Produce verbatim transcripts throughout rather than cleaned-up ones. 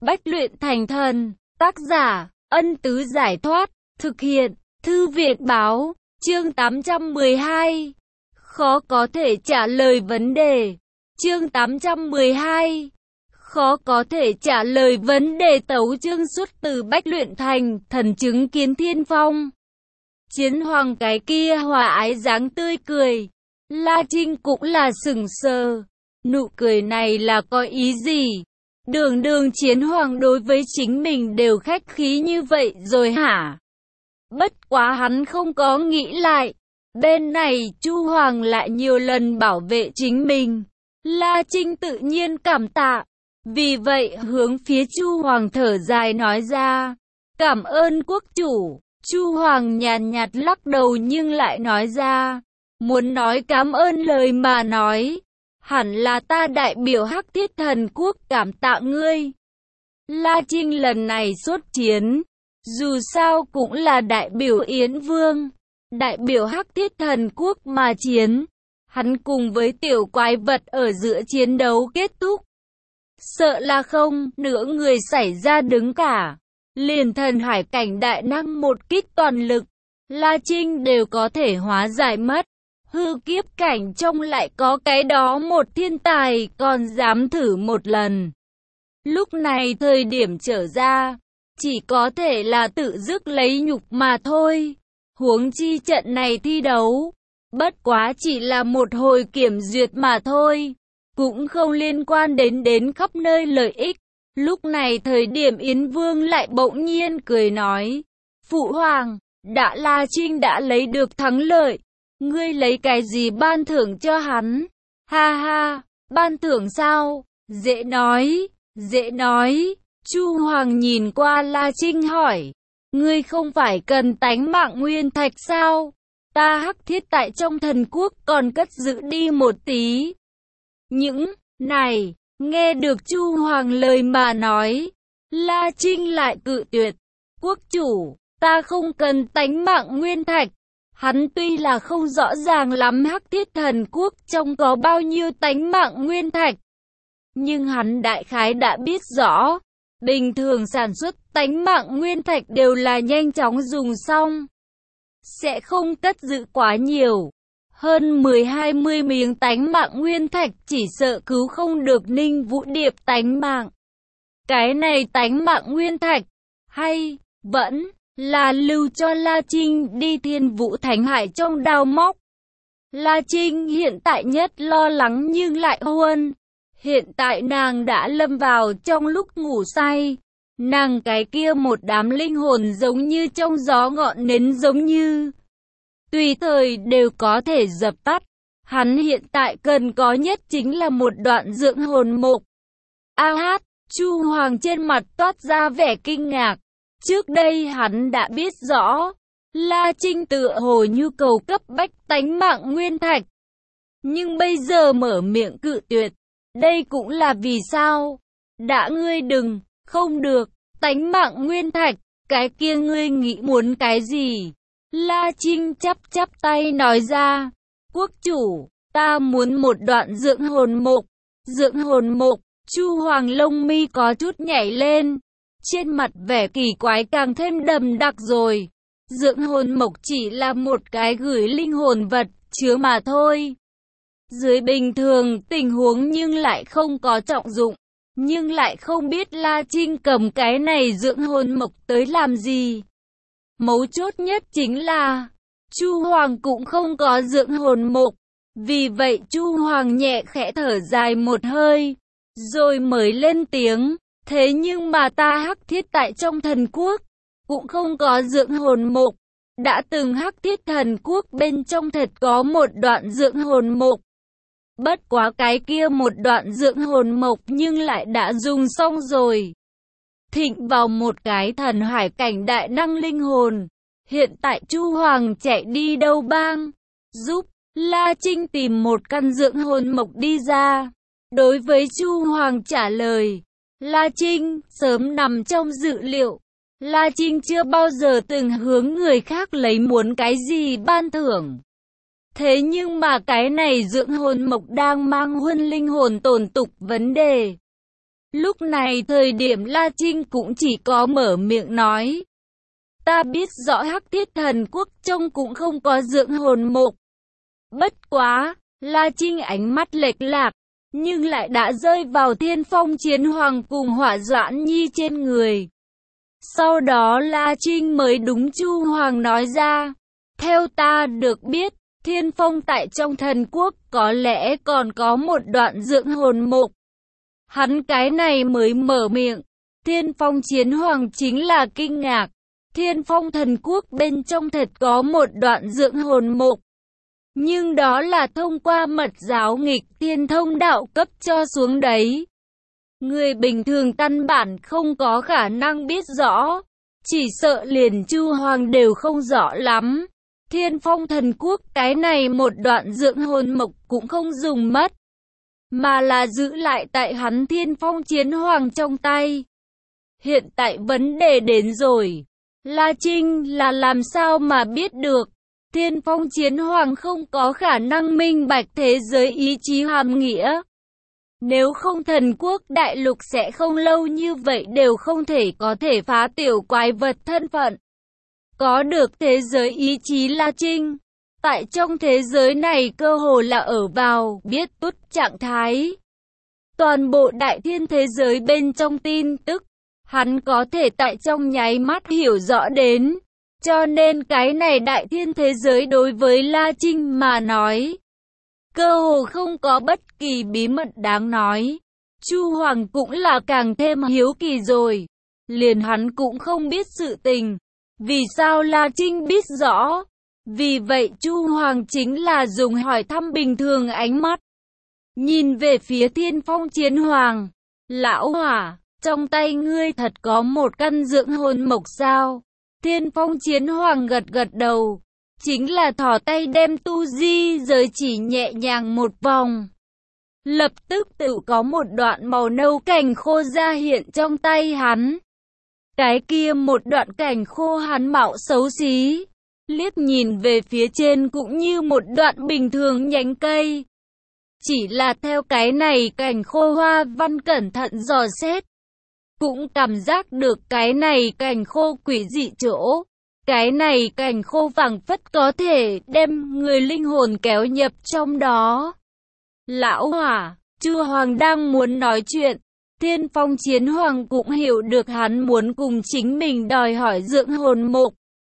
Bách luyện thành thần. Tác giả, Ân Tứ Giải Thoát. Thực hiện, Thư viện báo. Chương tám trăm mười hai. Khó có thể trả lời vấn đề. Chương tám trăm mười hai. Khó có thể trả lời vấn đề. Tấu chương xuất từ Bách luyện thành thần chứng kiến thiên phong. Chiến hoàng cái kia hòa ái dáng tươi cười. La Trinh cũng là sững sờ. Nụ cười này là có ý gì? Đường đường chiến hoàng đối với chính mình đều khách khí như vậy rồi hả? Bất quá hắn không có nghĩ lại. Bên này Chu Hoàng lại nhiều lần bảo vệ chính mình. La Trinh tự nhiên cảm tạ. Vì vậy hướng phía Chu Hoàng thở dài nói ra. Cảm ơn quốc chủ. Chu Hoàng nhàn nhạt lắc đầu nhưng lại nói ra. Muốn nói cảm ơn lời mà nói. Hẳn là ta đại biểu Hắc Thiết Thần Quốc cảm tạ ngươi. La Trinh lần này xuất chiến. Dù sao cũng là đại biểu Yến Vương. Đại biểu Hắc Thiết Thần Quốc mà chiến. Hắn cùng với tiểu quái vật ở giữa chiến đấu kết thúc. Sợ là không, nửa người xảy ra đứng cả. Liền thần hải cảnh đại năng một kích toàn lực. La Trinh đều có thể hóa giải mất. Hư kiếp cảnh trông lại có cái đó một thiên tài còn dám thử một lần. Lúc này thời điểm trở ra, chỉ có thể là tự dứt lấy nhục mà thôi. Huống chi trận này thi đấu, bất quá chỉ là một hồi kiểm duyệt mà thôi. Cũng không liên quan đến đến khắp nơi lợi ích. Lúc này thời điểm Yến Vương lại bỗng nhiên cười nói. Phụ hoàng, đã La Trinh đã lấy được thắng lợi. Ngươi lấy cái gì ban thưởng cho hắn? Ha ha, ban thưởng sao? Dễ nói, dễ nói. Chu Hoàng nhìn qua La Trinh hỏi. Ngươi không phải cần tánh mạng nguyên thạch sao? Ta Hắc Thiết tại trong thần quốc còn cất giữ đi một tí. Những này, nghe được Chu Hoàng lời mà nói. La Trinh lại cự tuyệt. Quốc chủ, ta không cần tánh mạng nguyên thạch. Hắn tuy là không rõ ràng lắm Hắc Thiết Thần Quốc trong có bao nhiêu tánh mạng nguyên thạch. Nhưng hắn đại khái đã biết rõ. Bình thường sản xuất tánh mạng nguyên thạch đều là nhanh chóng dùng xong. Sẽ không cất giữ quá nhiều. Hơn mười hai mươi miếng tánh mạng nguyên thạch chỉ sợ cứu không được Ninh Vũ Điệp tánh mạng. Cái này tánh mạng nguyên thạch, hay, vẫn là lưu cho La Trinh đi Thiên Vũ Thánh Hải trong đào móc. La Trinh hiện tại nhất lo lắng nhưng lại huân. Hiện tại nàng đã lâm vào trong lúc ngủ say. Nàng cái kia một đám linh hồn giống như trong gió ngọn nến giống như. Tùy thời đều có thể dập tắt. Hắn hiện tại cần có nhất chính là một đoạn dưỡng hồn mục. A hát, Chu Hoàng trên mặt toát ra vẻ kinh ngạc. Trước đây hắn đã biết rõ, La Trinh tựa hồ nhu cầu cấp bách tánh mạng nguyên thạch. Nhưng bây giờ mở miệng cự tuyệt, đây cũng là vì sao? Đã ngươi đừng, không được, tánh mạng nguyên thạch, cái kia ngươi nghĩ muốn cái gì? La Trinh chắp chắp tay nói ra, quốc chủ, ta muốn một đoạn dưỡng hồn mục. Dưỡng hồn mục, Chu Hoàng lông mi có chút nhảy lên. Trên mặt vẻ kỳ quái càng thêm đậm đặc rồi. Dưỡng hồn mộc chỉ là một cái gửi linh hồn vật chứa mà thôi. Dưới bình thường tình huống nhưng lại không có trọng dụng. Nhưng lại không biết La Trinh cầm cái này dưỡng hồn mộc tới làm gì. Mấu chốt nhất chính là Chu Hoàng cũng không có dưỡng hồn mộc. Vì vậy Chu Hoàng nhẹ khẽ thở dài một hơi. Rồi mới lên tiếng. Thế nhưng mà ta Hắc Thiết tại trong thần quốc, cũng không có dưỡng hồn mục. Đã từng Hắc Thiết Thần Quốc bên trong thật có một đoạn dưỡng hồn mục. Bất quá cái kia một đoạn dưỡng hồn mục nhưng lại đã dùng xong rồi. Thịnh vào một cái thần hải cảnh đại năng linh hồn. Hiện tại Chu Hoàng chạy đi đâu bang, giúp La Trinh tìm một căn dưỡng hồn mục đi ra. Đối với Chu Hoàng trả lời, La Trinh sớm nằm trong dự liệu. La Trinh chưa bao giờ từng hướng người khác lấy muốn cái gì ban thưởng. Thế nhưng mà cái này dưỡng hồn mộc đang mang huân linh hồn tổn tục vấn đề. Lúc này thời điểm La Trinh cũng chỉ có mở miệng nói. Ta biết rõ Hắc Thiết Thần Quốc trông cũng không có dưỡng hồn mục. Bất quá, La Trinh ánh mắt lệch lạc, nhưng lại đã rơi vào Thiên Phong Chiến Hoàng cùng Hỏa Doãn Nhi trên người. Sau đó La Trinh mới đúng Chu Hoàng nói ra. Theo ta được biết, Thiên Phong tại trong thần quốc có lẽ còn có một đoạn dưỡng hồn mục. Hắn cái này mới mở miệng. Thiên Phong Chiến Hoàng chính là kinh ngạc. Thiên Phong thần quốc bên trong thật có một đoạn dưỡng hồn mục. Nhưng đó là thông qua mật giáo nghịch thiên thông đạo cấp cho xuống đấy. Người bình thường căn bản không có khả năng biết rõ. Chỉ sợ liền Chu Hoàng đều không rõ lắm. Thiên Phong thần quốc cái này một đoạn dưỡng hồn mộc cũng không dùng mất. Mà là giữ lại tại hắn Thiên Phong Chiến Hoàng trong tay. Hiện tại vấn đề đến rồi. La Trinh là làm sao mà biết được. Thiên Phong Chiến Hoàng không có khả năng minh bạch thế giới ý chí hàm nghĩa. Nếu không thần quốc đại lục sẽ không lâu như vậy đều không thể có thể phá tiểu quái vật thân phận. Có được thế giới ý chí La Trinh. Tại trong thế giới này cơ hồ là ở vào biết tút trạng thái. Toàn bộ đại thiên thế giới bên trong tin tức, hắn có thể tại trong nháy mắt hiểu rõ đến. Cho nên cái này đại thiên thế giới đối với La Trinh mà nói, cơ hồ không có bất kỳ bí mật đáng nói. Chu Hoàng cũng là càng thêm hiếu kỳ rồi. Liền hắn cũng không biết sự tình. Vì sao La Trinh biết rõ? Vì vậy Chu Hoàng chính là dùng hỏi thăm bình thường ánh mắt. Nhìn về phía Thiên Phong Chiến Hoàng. Lão Hỏa, trong tay ngươi thật có một căn dưỡng hồn mộc sao? Thiên Phong Chiến Hoàng gật gật đầu. Chính là thò tay đem tu di giới chỉ nhẹ nhàng một vòng. Lập tức tự có một đoạn màu nâu cành khô ra hiện trong tay hắn. Cái kia một đoạn cành khô hắn mạo xấu xí. Liếc nhìn về phía trên cũng như một đoạn bình thường nhánh cây. Chỉ là theo cái này cành khô hoa văn cẩn thận dò xét. Cũng cảm giác được cái này cành khô quỷ dị chỗ. Cái này cành khô phảng phất có thể đem người linh hồn kéo nhập trong đó. Lão Hỏa, Chu Hoàng đang muốn nói chuyện. Thiên Phong Chiến Hoàng cũng hiểu được hắn muốn cùng chính mình đòi hỏi dưỡng hồn mục.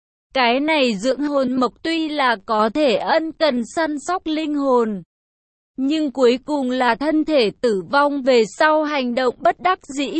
Cái này dưỡng hồn mộc tuy là có thể ân cần săn sóc linh hồn, nhưng cuối cùng là thân thể tử vong về sau hành động bất đắc dĩ.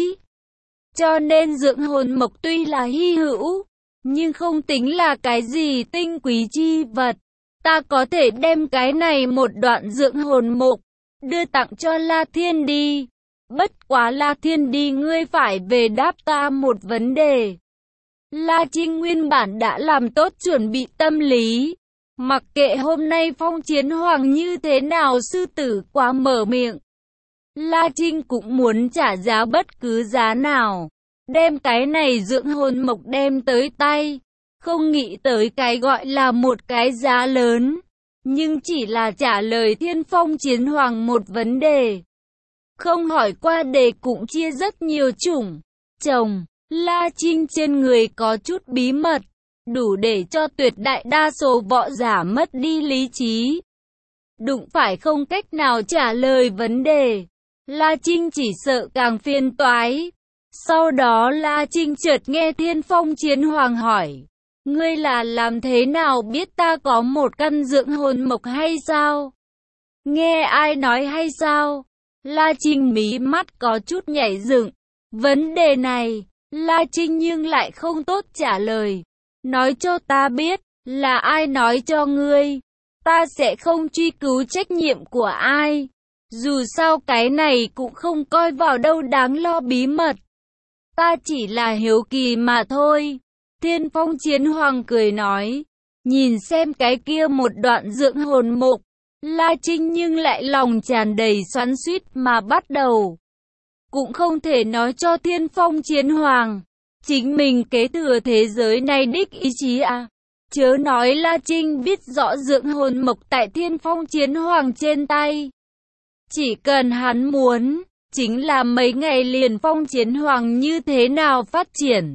Cho nên dưỡng hồn mộc tuy là hy hữu, nhưng không tính là cái gì tinh quý chi vật. Ta có thể đem cái này một đoạn dưỡng hồn mộc đưa tặng cho La Thiên đi. Bất quá La Thiên đi ngươi phải về đáp ta một vấn đề. La Trinh nguyên bản đã làm tốt chuẩn bị tâm lý. Mặc kệ hôm nay Phong Chiến Hoàng như thế nào sư tử quá mở miệng. La Trinh cũng muốn trả giá bất cứ giá nào. Đem cái này dưỡng hồn mộc đem tới tay. Không nghĩ tới cái gọi là một cái giá lớn. Nhưng chỉ là trả lời Thiên Phong Chiến Hoàng một vấn đề. Không hỏi qua đề cũng chia rất nhiều chủng. Chồng, La Trinh trên người có chút bí mật. Đủ để cho tuyệt đại đa số võ giả mất đi lý trí. Đụng phải không cách nào trả lời vấn đề. La Trinh chỉ sợ càng phiền toái. Sau đó La Trinh chợt nghe Thiên Phong Chiến Hoàng hỏi. Ngươi là làm thế nào biết ta có một căn dưỡng hồn mộc hay sao? Nghe ai nói hay sao? La Trinh mí mắt có chút nhảy dựng. Vấn đề này, La Trinh nhưng lại không tốt trả lời. Nói cho ta biết, là ai nói cho ngươi? Ta sẽ không truy cứu trách nhiệm của ai. Dù sao cái này cũng không coi vào đâu đáng lo bí mật. Ta chỉ là hiếu kỳ mà thôi. Thiên Phong Chiến Hoàng cười nói. Nhìn xem cái kia một đoạn dưỡng hồn mục. La Trinh nhưng lại lòng tràn đầy xoắn xuýt mà bắt đầu. Cũng không thể nói cho Thiên Phong Chiến Hoàng. Chính mình kế thừa thế giới này đích ý chí à. Chớ nói La Trinh biết rõ dưỡng hồn mộc tại Thiên Phong Chiến Hoàng trên tay. Chỉ cần hắn muốn, chính là mấy ngày liền Phong Chiến Hoàng như thế nào phát triển,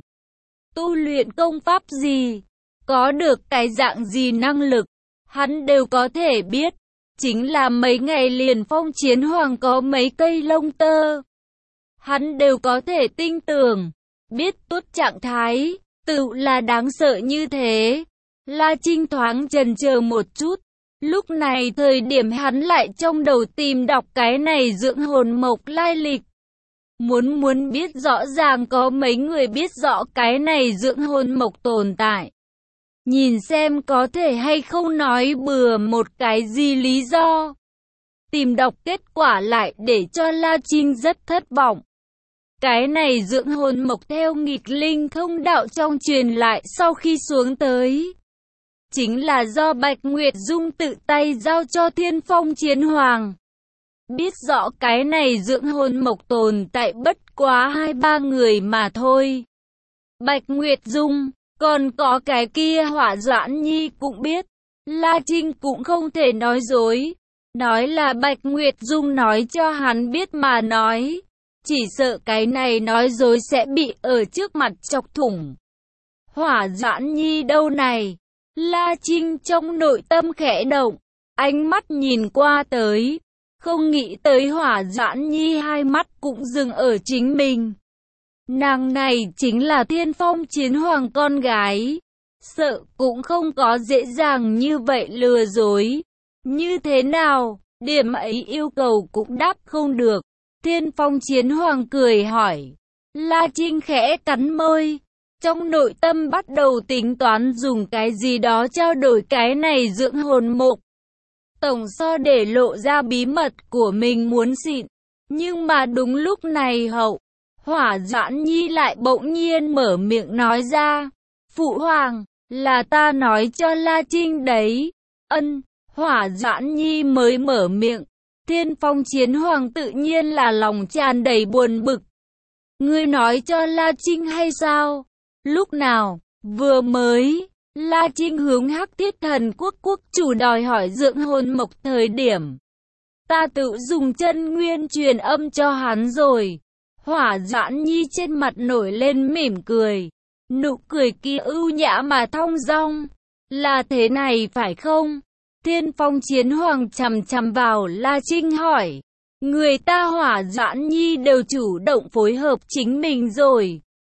tu luyện công pháp gì, có được cái dạng gì năng lực, hắn đều có thể biết. Chính là mấy ngày liền Phong Chiến Hoàng có mấy cây lông tơ, hắn đều có thể tin tưởng, biết tốt trạng thái, tự là đáng sợ như thế. La Trinh thoáng chần chờ một chút, lúc này thời điểm hắn lại trong đầu tìm đọc cái này dưỡng hồn mộc lai lịch. Muốn muốn biết rõ ràng có mấy người biết rõ cái này dưỡng hồn mộc tồn tại. Nhìn xem có thể hay không nói bừa một cái gì lý do. Tìm đọc kết quả lại để cho La Trinh rất thất vọng. Cái này dưỡng hồn mộc theo nghịch linh thông đạo trong truyền lại sau khi xuống tới, chính là do Bạch Nguyệt Dung tự tay giao cho Thiên Phong Chiến Hoàng. Biết rõ cái này dưỡng hồn mộc tồn tại bất quá hai ba người mà thôi. Bạch Nguyệt Dung, còn có cái kia Hỏa Doãn Nhi cũng biết. La Trinh cũng không thể nói dối, nói là Bạch Nguyệt Dung nói cho hắn biết mà nói. Chỉ sợ cái này nói dối sẽ bị ở trước mặt chọc thủng. Hỏa Doãn Nhi đâu này? La Trinh trong nội tâm khẽ động, ánh mắt nhìn qua tới, không nghĩ tới Hỏa Doãn Nhi hai mắt cũng dừng ở chính mình. Nàng này chính là Thiên Phong Chiến Hoàng con gái, sợ cũng không có dễ dàng như vậy lừa dối. Như thế nào, điểm ấy yêu cầu cũng đáp không được. Thiên Phong Chiến Hoàng cười hỏi. La Trinh khẽ cắn môi, trong nội tâm bắt đầu tính toán dùng cái gì đó trao đổi cái này dưỡng hồn mộc. Tổng so để lộ ra bí mật của mình muốn xịn. Nhưng mà đúng lúc này hậu, Hỏa Doãn Nhi lại bỗng nhiên mở miệng nói ra. Phụ hoàng, là ta nói cho La Trinh đấy. Ân, Hỏa Doãn Nhi mới mở miệng. Thiên Phong Chiến Hoàng tự nhiên là lòng tràn đầy buồn bực. Ngươi nói cho La Trinh hay sao? Lúc nào? Vừa mới. La Trinh hướng Hắc Thiết Thần Quốc quốc chủ đòi hỏi dưỡng hồn mộc thời điểm. Ta tự dùng chân nguyên truyền âm cho hắn rồi. Hỏa Doãn Nhi trên mặt nổi lên mỉm cười. Nụ cười kia ưu nhã mà thong dong. Là thế này phải không? Thiên Phong Chiến Hoàng chằm chằm vào La Trinh hỏi. Người ta Hỏa Doãn Nhi đều chủ động phối hợp chính mình rồi.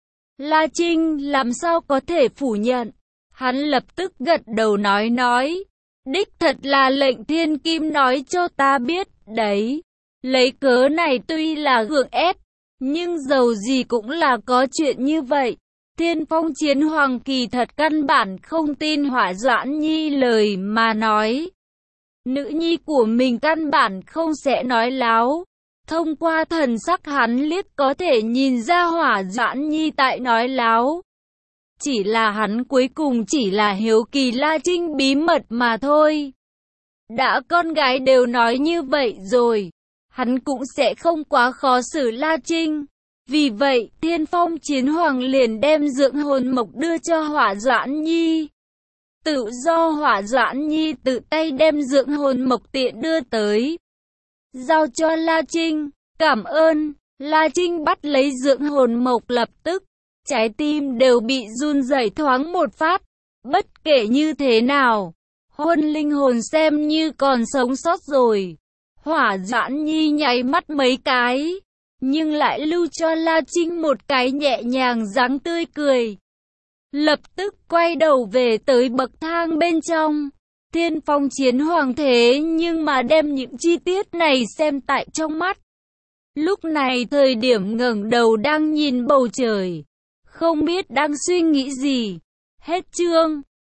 La Trinh làm sao có thể phủ nhận? Hắn lập tức gật đầu nói nói. Đích thật là lệnh thiên kim nói cho ta biết, đấy. Lấy cớ này tuy là gượng ép, nhưng dầu gì cũng là có chuyện như vậy. Thiên Phong Chiến Hoàng kỳ thật căn bản không tin Hỏa Doãn Nhi lời mà nói. Nữ nhi của mình căn bản không sẽ nói láo. Thông qua thần sắc hắn liếc có thể nhìn ra Hỏa Doãn Nhi tại nói láo. Chỉ là hắn cuối cùng chỉ là hiếu kỳ La Trinh bí mật mà thôi. Đã con gái đều nói như vậy rồi, hắn cũng sẽ không quá khó xử La Trinh. Vì vậy, Thiên Phong Chiến Hoàng liền đem dưỡng hồn mộc đưa cho Hỏa Doãn Nhi. Tự do Hỏa Doãn Nhi tự tay đem dưỡng hồn mộc tiện đưa tới. Giao cho La Trinh, cảm ơn. La Trinh bắt lấy dưỡng hồn mộc lập tức. Trái tim đều bị run rẩy thoáng một phát. Bất kể như thế nào, hôn linh hồn xem như còn sống sót rồi. Hỏa Doãn Nhi nháy mắt mấy cái, nhưng lại lưu cho La Trinh một cái nhẹ nhàng dáng tươi cười. Lập tức quay đầu về tới bậc thang bên trong. Thiên Phong Chiến Hoàng thế nhưng mà đem những chi tiết này xem tại trong mắt. Lúc này thời điểm ngẩng đầu đang nhìn bầu trời, không biết đang suy nghĩ gì. Hết chương.